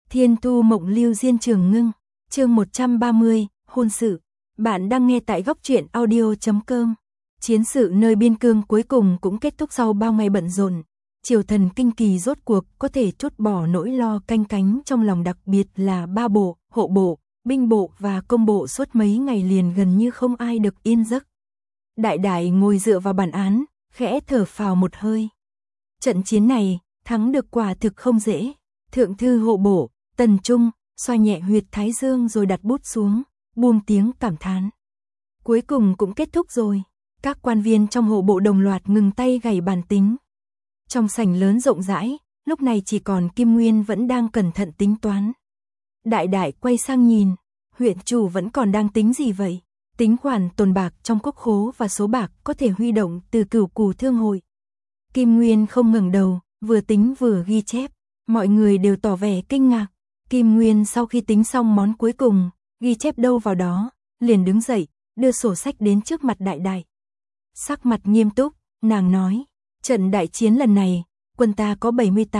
Thiên Thu Mộng Lưu Diên Trường Ngưng, chương 130, hôn sự. Bạn đang nghe tại góc truyện audio.com. Chiến sự nơi biên cương cuối cùng cũng kết thúc sau bao ngày bận rộn. Triều thần Kinh Kỳ rốt cuộc có thể trút bỏ nỗi lo canh cánh trong lòng, đặc biệt là ba bộ, hộ bộ, binh bộ và công bộ suốt mấy ngày liền gần như không ai được yên giấc. Đại đại ngồi dựa vào bản án, khẽ thở phào một hơi. Trận chiến này, thắng được quả thực không dễ. Thượng thư hộ bộ, Tần Trung, xoa nhẹ huyệt thái dương rồi đặt bút xuống, buông tiếng cảm thán. Cuối cùng cũng kết thúc rồi. Các quan viên trong hộ bộ đồng loạt ngừng tay gảy bàn tính. Trong sảnh lớn rộng rãi, lúc này chỉ còn Kim Nguyên vẫn đang cẩn thận tính toán. Đại đại quay sang nhìn, huyện chủ vẫn còn đang tính gì vậy? Tính khoản tồn bạc trong quốc khố và số bạc có thể huy động từ Cửu Cù Thương hội. Kim Nguyên không ngẩng đầu, vừa tính vừa ghi chép. Mọi người đều tỏ vẻ kinh ngạc. Kim Nguyên sau khi tính xong món cuối cùng, ghi chép đâu vào đó, liền đứng dậy, đưa sổ sách đến trước mặt đại đại. Sắc mặt nghiêm túc, nàng nói, trận đại chiến lần này, quân ta có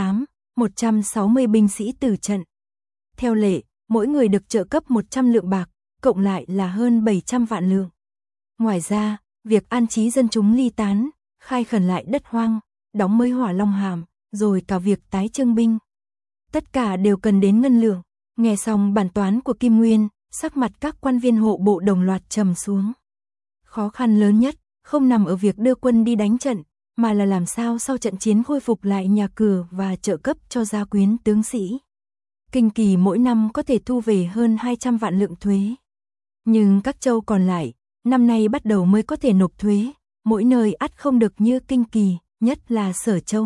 160 binh sĩ tử trận. Theo lệ, mỗi người được trợ cấp 100 lượng bạc, cộng lại là hơn 700 vạn lượng. Ngoài ra, việc an trí dân chúng ly tán, khai khẩn lại đất hoang, đóng mới Hỏa Long Hàm, rồi cả việc tái trưng binh. Tất cả đều cần đến ngân lượng. Nghe xong bản toán của Kim Nguyên, sắc mặt các quan viên hộ bộ đồng loạt trầm xuống. Khó khăn lớn nhất, không nằm ở việc đưa quân đi đánh trận, mà là làm sao sau trận chiến khôi phục lại nhà cửa và trợ cấp cho gia quyến tướng sĩ. Kinh Kỳ mỗi năm có thể thu về hơn 200 vạn lượng thuế. Nhưng các châu còn lại, năm nay bắt đầu mới có thể nộp thuế, mỗi nơi ắt không được như Kinh Kỳ, nhất là Sở Châu.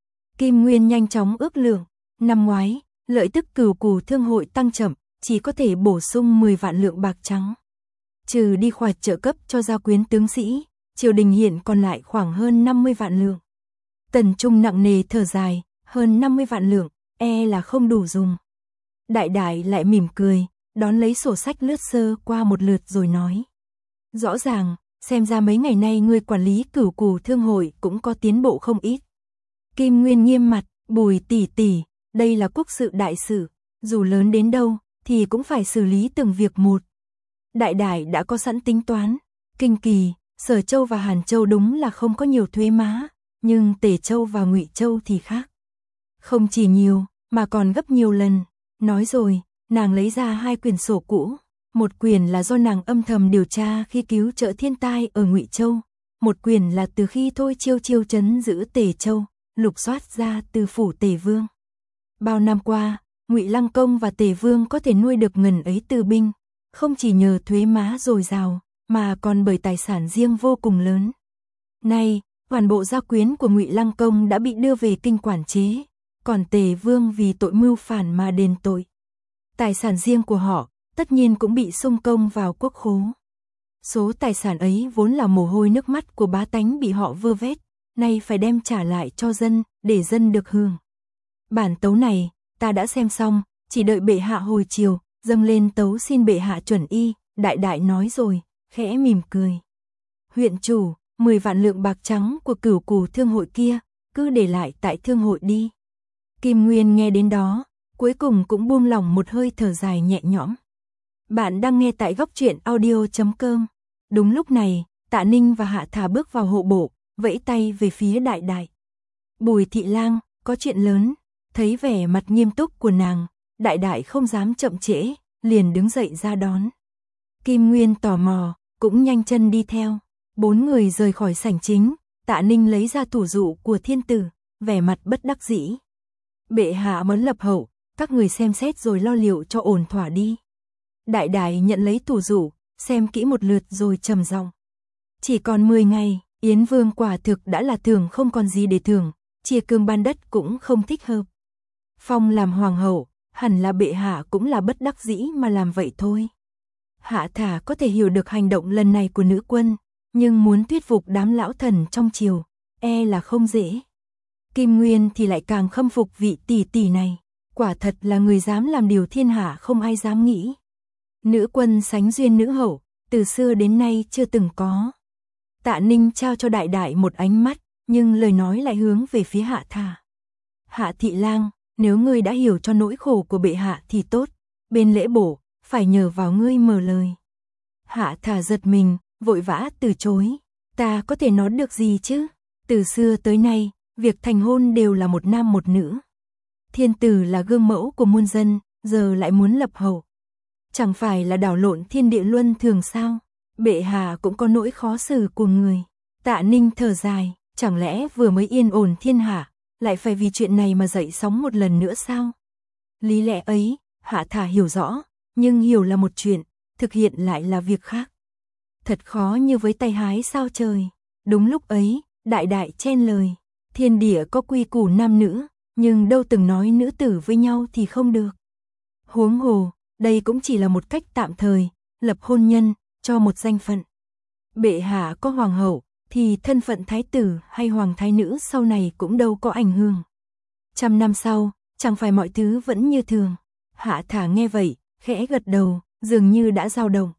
Kim Nguyên nhanh chóng ước lượng, năm ngoái, lợi tức Cửu Cù Thương hội tăng chậm, chỉ có thể bổ sung 10 vạn lượng bạc trắng. Trừ đi khoản trợ cấp cho gia quyến tướng sĩ, triều đình hiện còn lại khoảng hơn 50 vạn lượng. Tần Trung nặng nề thở dài, hơn 50 vạn lượng, là không đủ dùng. Đại đại lại mỉm cười, đón lấy sổ sách lướt sơ qua một lượt rồi nói. Rõ ràng, xem ra mấy ngày nay người quản lý Cửu Cù Thương hội cũng có tiến bộ không ít. Kim Nguyên nghiêm mặt, Bùi tỷ tỷ, đây là quốc sự đại sự, dù lớn đến đâu thì cũng phải xử lý từng việc một. Đại đại đã có sẵn tính toán, Kinh Kỳ, Sở Châu và Hàn Châu đúng là không có nhiều thuế má, nhưng Tề Châu và Ngụy Châu thì khác. Không chỉ nhiều, mà còn gấp nhiều lần. Nói rồi, nàng lấy ra 2 quyển sổ cũ, một quyển là do nàng âm thầm điều tra khi cứu trợ thiên tai ở Ngụy Châu, một quyển là từ khi Thôi Chiêu trấn giữ Tề Châu, lục soát ra từ phủ Tề Vương. Bao năm qua, Ngụy Lăng Công và Tề Vương có thể nuôi được ngần ấy tư binh, không chỉ nhờ thuế má dồi dào, mà còn bởi tài sản riêng vô cùng lớn. Nay, toàn bộ gia quyến của Ngụy Lăng Công đã bị đưa về kinh quản chế, còn Tề Vương vì tội mưu phản mà đền tội. Tài sản riêng của họ, tất nhiên cũng bị xung công vào quốc khố. Số tài sản ấy vốn là mồ hôi nước mắt của bá tánh bị họ vơ vét, nay phải đem trả lại cho dân, để dân được hưởng. Bản tấu này, ta đã xem xong, chỉ đợi bệ hạ hồi chiều, dâng lên tấu xin bệ hạ chuẩn y, đại đại nói rồi, khẽ mỉm cười. Huyện chủ, 10 vạn lượng bạc trắng của Cửu Cù Thương hội kia, cứ để lại tại thương hội đi. Kim Nguyên nghe đến đó, cuối cùng cũng buông lỏng một hơi thở dài nhẹ nhõm. Bạn đang nghe tại góc truyện audio.com. Đúng lúc này, Tạ Ninh và Hạ Thà bước vào hộ bộ, vẫy tay về phía đại đại. Bùi thị lang, có chuyện lớn. Thấy vẻ mặt nghiêm túc của nàng, đại đại không dám chậm trễ, liền đứng dậy ra đón. Kim Nguyên tò mò, cũng nhanh chân đi theo. 4 người rời khỏi sảnh chính, Tạ Ninh lấy ra thủ dụ của thiên tử, vẻ mặt bất đắc dĩ. Bệ hạ muốn lập hậu, các người xem xét rồi lo liệu cho ổn thỏa đi. Đại đại nhận lấy thủ dụ, xem kỹ một lượt rồi trầm giọng. Chỉ còn 10 ngày, Yến Vương quả thực đã là thưởng không còn gì để thưởng, chia cương ban đất cũng không thích hợp. Phong làm hoàng hậu, hẳn là bệ hạ cũng là bất đắc dĩ mà làm vậy thôi. Hạ Thà có thể hiểu được hành động lần này của nữ quân, nhưng muốn thuyết phục đám lão thần trong triều, là không dễ. Kim Nguyên thì lại càng khâm phục vị tỷ tỷ này, quả thật là người dám làm điều thiên hạ không ai dám nghĩ. Nữ quân sánh duyên nữ hậu, từ xưa đến nay chưa từng có. Tạ Ninh trao cho đại đại một ánh mắt, nhưng lời nói lại hướng về phía Hạ Thà. Hạ thị lang, nếu ngươi đã hiểu cho nỗi khổ của bệ hạ thì tốt, bên lễ bổ, phải nhờ vào ngươi mở lời. Hạ Thà giật mình, vội vã từ chối, ta có thể nói được gì chứ, từ xưa tới nay, việc thành hôn đều là một nam một nữ. Thiên tử là gương mẫu của muôn dân, giờ lại muốn lập hậu. Chẳng phải là đảo lộn thiên địa luân thường sao, bệ hạ cũng có nỗi khó xử của người. Tạ Ninh thở dài, chẳng lẽ vừa mới yên ổn thiên hạ, lại phải vì chuyện này mà dậy sóng một lần nữa sao? Lý lẽ ấy, Hạ Thà hiểu rõ, nhưng hiểu là một chuyện, thực hiện lại là việc khác. Thật khó như với tay hái sao trời. Đúng lúc ấy, đại đại chen lời, thiên địa có quy củ nam nữ, nhưng đâu từng nói nữ tử với nhau thì không được. Huống hồ, đây cũng chỉ là một cách tạm thời, lập hôn nhân, cho một danh phận. Bệ hạ có hoàng hậu, thì thân phận thái tử hay hoàng thái nữ sau này cũng đâu có ảnh hưởng. 100 năm sau, chẳng phải mọi thứ vẫn như thường. Hạ Thà nghe vậy, khẽ gật đầu, dường như đã dao động.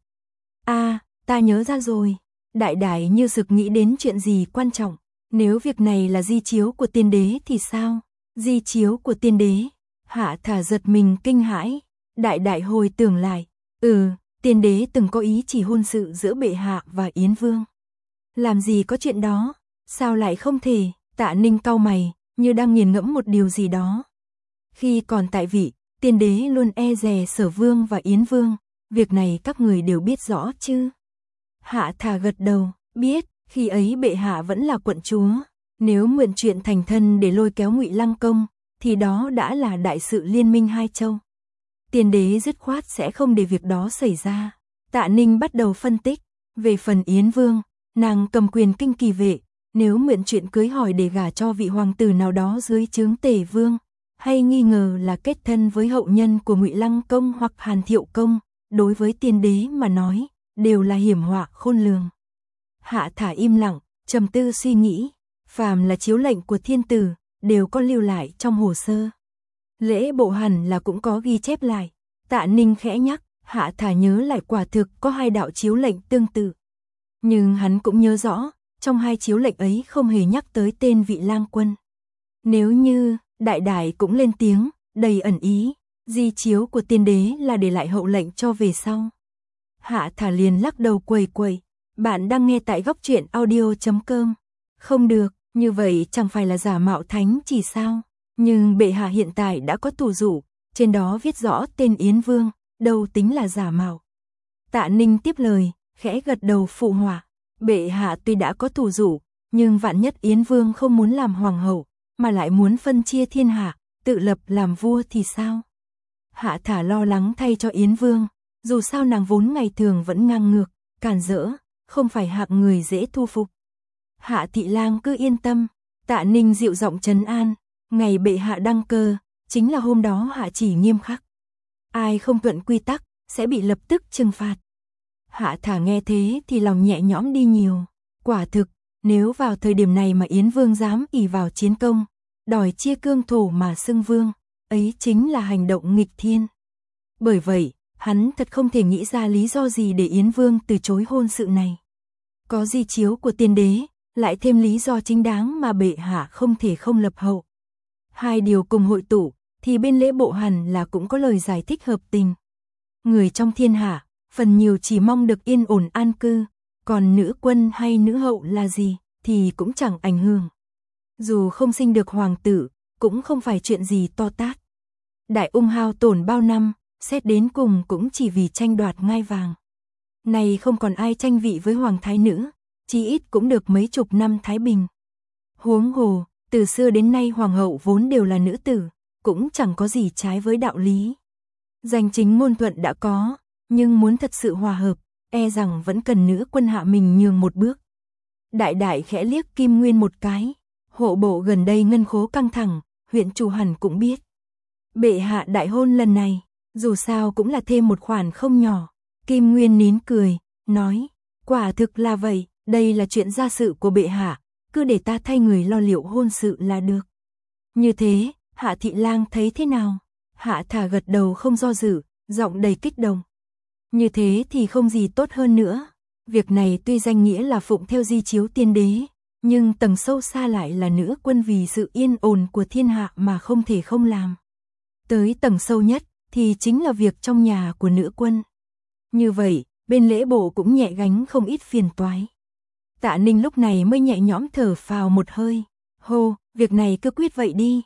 Ta nhớ ra rồi. Đại đại như sực nghĩ đến chuyện gì quan trọng. Nếu việc này là di chiếu của tiên đế thì sao? Di chiếu của tiên đế? Hạ Thà giật mình kinh hãi. Đại đại hồi tưởng lại. Tiên đế từng có ý chỉ hôn sự giữa bệ hạ và Yến Vương. Làm gì có chuyện đó? Sao lại không thể? Tạ Ninh cau mày, như đang nghiền ngẫm một điều gì đó. Khi còn tại vị, tiên đế luôn e dè Sở Vương và Yến Vương. Việc này các người đều biết rõ chứ? Hạ Thà gật đầu, biết, khi ấy bệ hạ vẫn là quận chúa. Nếu mượn chuyện thành thân để lôi kéo Ngụy Lăng Công, thì đó đã là đại sự liên minh hai châu. Tiên đế dứt khoát sẽ không để việc đó xảy ra. Tạ Ninh bắt đầu phân tích. Về phần Yến Vương, nàng cầm quyền kinh kỳ vệ, nếu mượn chuyện cưới hỏi để gả cho vị hoàng tử nào đó dưới trướng Tề Vương, hay nghi ngờ là kết thân với hậu nhân của Ngụy Lăng Công hoặc Hàn Thiệu Công, đối với tiên đế mà nói, đều là hiểm họa khôn lường. Hạ Thà im lặng, trầm tư suy nghĩ, phàm là chiếu lệnh của thiên tử, đều có lưu lại trong hồ sơ. Lễ bộ hẳn là cũng có ghi chép lại. Tạ Ninh khẽ nhắc, Hạ Thà nhớ lại quả thực có hai đạo chiếu lệnh tương tự. Nhưng hắn cũng nhớ rõ, trong hai chiếu lệnh ấy không hề nhắc tới tên vị lang quân. Nếu như, đại đại cũng lên tiếng, đầy ẩn ý, di chiếu của tiên đế là để lại hậu lệnh cho về sau. Hạ Thà liền lắc đầu quầy quầy, bạn đang nghe tại góc truyện audio.com. Không được, như vậy chẳng phải là giả mạo thánh chỉ sao? Nhưng bệ hạ hiện tại đã có tù dụ, trên đó viết rõ tên Yến Vương, đâu tính là giả mạo. Tạ Ninh tiếp lời, khẽ gật đầu phụ họa. Bệ hạ tuy đã có tù dụ, nhưng vạn nhất Yến Vương không muốn làm hoàng hậu, mà lại muốn phân chia thiên hạ, tự lập làm vua thì sao? Hạ Thà lo lắng thay cho Yến Vương, dù sao nàng vốn ngày thường vẫn ngang ngược, cản rỡ, không phải hạng người dễ thu phục. Hạ thị lang cứ yên tâm, Tạ Ninh dịu giọng trấn an, ngày bệ hạ đăng cơ, chính là hôm đó hạ chỉ nghiêm khắc. Ai không thuận quy tắc, sẽ bị lập tức trừng phạt. Hạ Thà nghe thế thì lòng nhẹ nhõm đi nhiều. Quả thực, nếu vào thời điểm này mà Yến Vương dám ỷ vào chiến công, đòi chia cương thổ mà xưng vương, ấy chính là hành động nghịch thiên. Bởi vậy, hắn thật không thể nghĩ ra lý do gì để Yến Vương từ chối hôn sự này. Có di chiếu của tiên đế, lại thêm lý do chính đáng mà bệ hạ không thể không lập hậu. Hai điều cùng hội tụ, thì bên lễ bộ hẳn là cũng có lời giải thích hợp tình. Người trong thiên hạ, phần nhiều chỉ mong được yên ổn an cư, còn nữ quân hay nữ hậu là gì, thì cũng chẳng ảnh hưởng. Dù không sinh được hoàng tử, cũng không phải chuyện gì to tát. Đại Ung hao tổn bao năm, xét đến cùng cũng chỉ vì tranh đoạt ngai vàng. Này không còn ai tranh vị với hoàng thái nữ, chí ít cũng được mấy chục năm thái bình. Huống hồ, từ xưa đến nay hoàng hậu vốn đều là nữ tử, cũng chẳng có gì trái với đạo lý. Danh chính ngôn thuận đã có, nhưng muốn thật sự hòa hợp, e rằng vẫn cần nữ quân hạ mình nhường một bước. Đại đại khẽ liếc Kim Nguyên một cái, hộ bộ gần đây ngân khố căng thẳng, huyện chủ hẳn cũng biết. Bệ hạ đại hôn lần này, dù sao cũng là thêm một khoản không nhỏ. Kim Nguyên nín cười, nói, quả thực là vậy, đây là chuyện gia sự của bệ hạ, cứ để ta thay người lo liệu hôn sự là được. Như thế, Hạ thị lang thấy thế nào? Hạ Thà gật đầu không do dự, giọng đầy kích động. Như thế thì không gì tốt hơn nữa. Việc này tuy danh nghĩa là phụng theo di chiếu tiên đế, nhưng tầng sâu xa lại là nữ quân vì sự yên ổn của thiên hạ mà không thể không làm. Tới tầng sâu nhất thì chính là việc trong nhà của nữ quân. Như vậy, bên lễ bộ cũng nhẹ gánh không ít phiền toái. Tạ Ninh lúc này mới nhẹ nhõm thở phào một hơi. Hô, việc này cứ quyết vậy đi.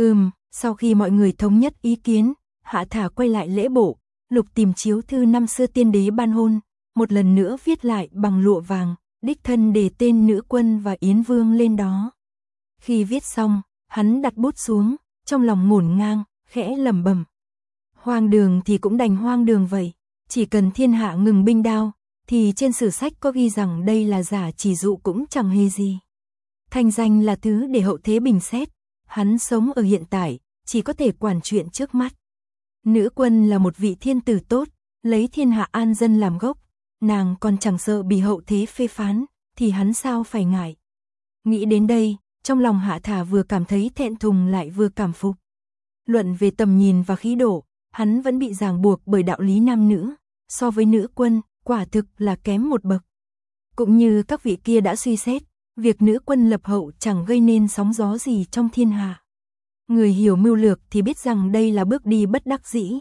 Sau khi mọi người thống nhất ý kiến, Hạ Thả quay lại lễ bộ, lục tìm chiếu thư năm xưa tiên đế ban hôn, một lần nữa viết lại bằng lụa vàng, đích thân đề tên nữ quân và Yến Vương lên đó. Khi viết xong, hắn đặt bút xuống, trong lòng ngổn ngang, khẽ lẩm bẩm. Hoang đường thì cũng đành hoang đường vậy, chỉ cần thiên hạ ngừng binh đao, thì trên sử sách có ghi rằng đây là giả chỉ dụ cũng chẳng hề gì. Thanh danh là thứ để hậu thế bình xét, hắn sống ở hiện tại, chỉ có thể quản chuyện trước mắt. Nữ quân là một vị thiên tử tốt, lấy thiên hạ an dân làm gốc, nàng còn chẳng sợ bị hậu thế phê phán, thì hắn sao phải ngại. Nghĩ đến đây, trong lòng Hạ Thả vừa cảm thấy thẹn thùng lại vừa cảm phục. Luận về tầm nhìn và khí độ, hắn vẫn bị ràng buộc bởi đạo lý nam nữ, so với nữ quân, quả thực là kém một bậc. Cũng như các vị kia đã suy xét, việc nữ quân lập hậu chẳng gây nên sóng gió gì trong thiên hạ. Người hiểu mưu lược thì biết rằng đây là bước đi bất đắc dĩ.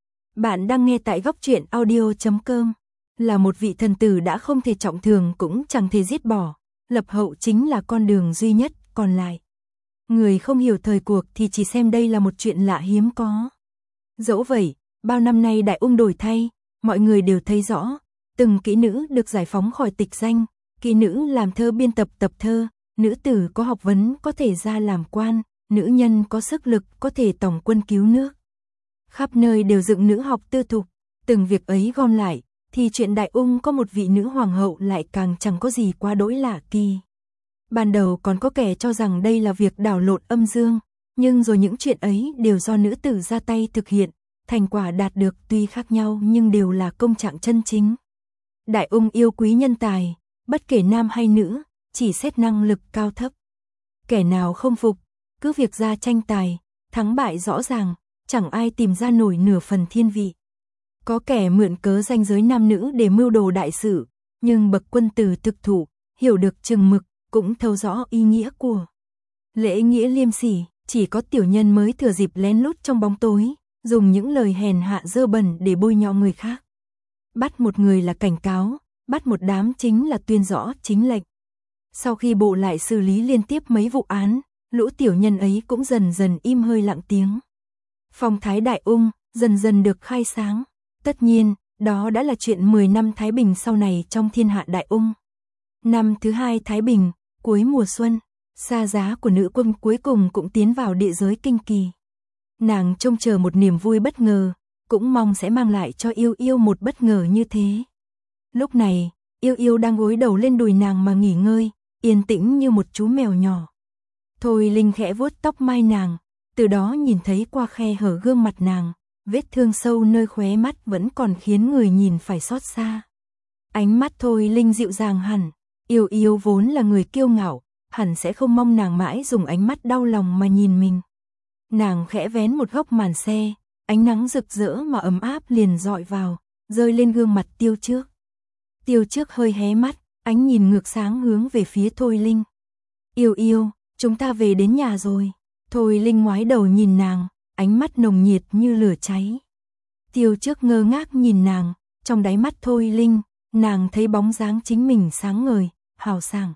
Bạn đang nghe tại Góc Truyện Audio.com. Là một vị thần tử đã không thể trọng thường cũng chẳng thể giết bỏ, lập hậu chính là con đường duy nhất còn lại. Người không hiểu thời cuộc thì chỉ xem đây là một chuyện lạ hiếm có. Dẫu vậy, bao năm nay đại ung đổi thay, mọi người đều thấy rõ, từng kỹ nữ được giải phóng khỏi tịch danh, kỹ nữ làm thơ biên tập tập thơ, nữ tử có học vấn có thể ra làm quan, nữ nhân có sức lực có thể tổng quân cứu nước. Khắp nơi đều dựng nữ học tư thục, từng việc ấy gom lại, thì chuyện đại ung có một vị nữ hoàng hậu lại càng chẳng có gì quá đỗi lạ kỳ. Ban đầu còn có kẻ cho rằng đây là việc đảo lộn âm dương, nhưng rồi những chuyện ấy đều do nữ tử ra tay thực hiện, thành quả đạt được tuy khác nhau nhưng đều là công trạng chân chính. Đại ung yêu quý nhân tài, bất kể nam hay nữ, chỉ xét năng lực cao thấp. Kẻ nào không phục, cứ việc ra tranh tài, thắng bại rõ ràng, chẳng ai tìm ra nổi nửa phần thiên vị. Có kẻ mượn cớ ranh giới nam nữ để mưu đồ đại sự, nhưng bậc quân tử thực thụ, hiểu được chừng mực, cũng thấu rõ ý nghĩa của lễ nghĩa liêm sỉ, chỉ có tiểu nhân mới thừa dịp lén lút trong bóng tối, dùng những lời hèn hạ dơ bẩn để bôi nhọ người khác. Bắt một người là cảnh cáo, bắt một đám chính là tuyên rõ chính lệnh. Sau khi bộ lại xử lý liên tiếp mấy vụ án, lũ tiểu nhân ấy cũng dần dần im hơi lặng tiếng. Phong thái đại ung dần dần được khai sáng. Tất nhiên, đó đã là chuyện 10 năm Thái Bình sau này trong thiên hạ đại ung. Năm thứ 2 Thái Bình, cuối mùa xuân, xa giá của nữ quân cuối cùng cũng tiến vào địa giới kinh kỳ. Nàng trông chờ một niềm vui bất ngờ, cũng mong sẽ mang lại cho Yêu Yêu một bất ngờ như thế. Lúc này, Yêu Yêu đang gối đầu lên đùi nàng mà nghỉ ngơi, yên tĩnh như một chú mèo nhỏ. Thôi Linh khẽ vuốt tóc mai nàng, từ đó nhìn thấy qua khe hở gương mặt nàng, vết thương sâu nơi khóe mắt vẫn còn khiến người nhìn phải xót xa. Ánh mắt Thôi Linh dịu dàng hẳn, Yêu Yêu vốn là người kiêu ngạo, hẳn sẽ không mong nàng mãi dùng ánh mắt đau lòng mà nhìn mình. Nàng khẽ vén một góc màn xe, ánh nắng rực rỡ mà ấm áp liền dọi vào, rơi lên gương mặt Tiêu Trước. Tiêu Trước hơi hé mắt, ánh nhìn ngược sáng hướng về phía Thôi Linh. Yêu Yêu, chúng ta về đến nhà rồi. Thôi Linh ngoái đầu nhìn nàng, ánh mắt nồng nhiệt như lửa cháy. Tiêu Trước ngơ ngác nhìn nàng, trong đáy mắt Thôi Linh, nàng thấy bóng dáng chính mình sáng ngời, hào sảng.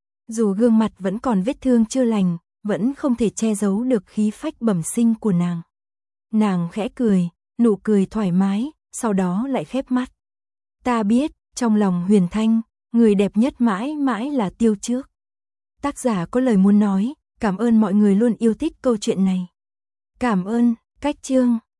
Dù gương mặt vẫn còn vết thương chưa lành, vẫn không thể che giấu được khí phách bẩm sinh của nàng. Nàng khẽ cười, nụ cười thoải mái, sau đó lại khép mắt. Ta biết, trong lòng Huyền Thanh, người đẹp nhất mãi mãi là Tiêu Trước. Tác giả có lời muốn nói, cảm ơn mọi người luôn yêu thích câu chuyện này. Cảm ơn, cách chương.